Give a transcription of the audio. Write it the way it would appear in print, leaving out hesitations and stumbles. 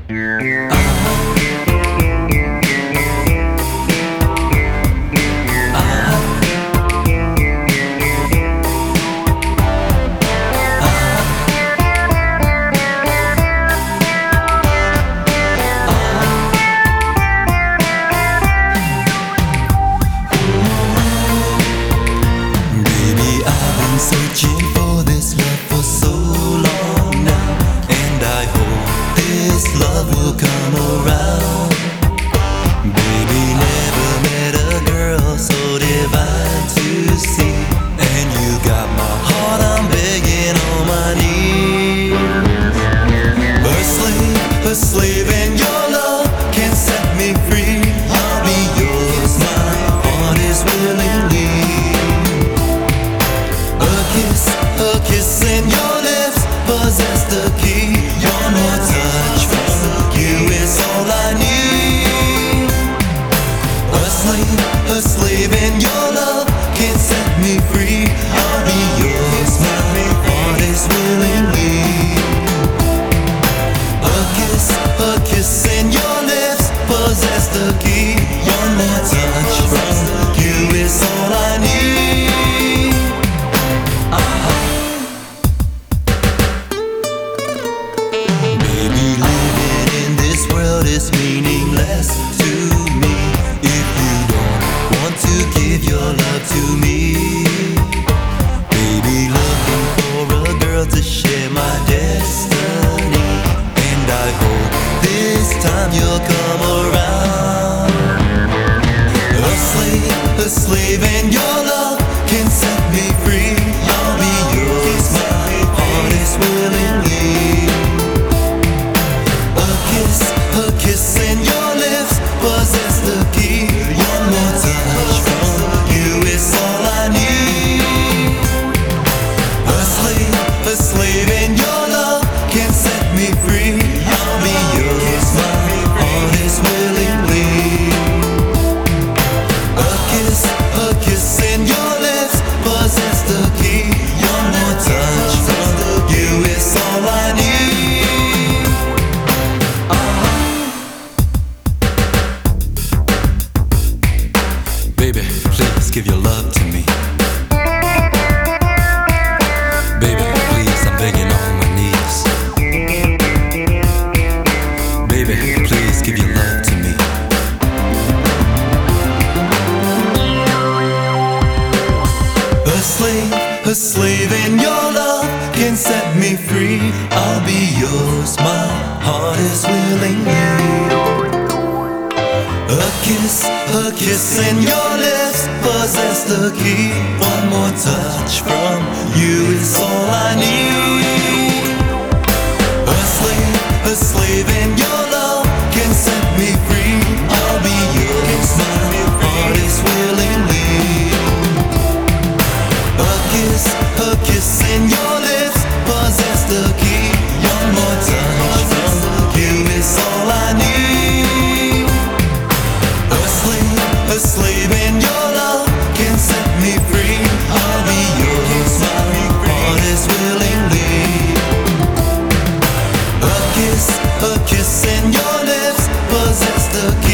Searching for this love for so long now, and I hope this love will come around. Baby, never met a girl so divine to see, and you got my heart, I'm begging on my knees. A slave in your love can set me free. I'll be yours, my heart is willingly. A kiss in your lips possess the key. Your more touch from you is all I need. A slave in your love can set me free. I'll be yours, my heart is willingly. A kiss in your lips possess the key. Your more touch from you is all I need. Is meaningless to me if you don't want to give your love to me. Baby, looking for a girl to share my destiny, and I hope this time you'll come around. A slave in your love can set me free. I'll be yours, my heart is willingly. A kiss in your lips possess the key. One more touch from you is all I need. A slave in your love can set me free. I'll be yours, my heart is willingly. A kiss in your lips possess the key. One more touch from you is all I need. Baby, please give your love to me. Baby, please, I'm begging on my knees. Baby, please give your love to me. A slave in your love can set me free. I'll be yours, my heart is willingly. A kiss in your lips possess the key. One more touch from you is all I need. A slave in your love can set me free. I'll be yours, my heart is willingly. A kiss in your lips possess the key. One more touch from you is all I need. A slave in your love can set me free. I'll be yours, my heart is willingly. A kiss in your lips possess the key.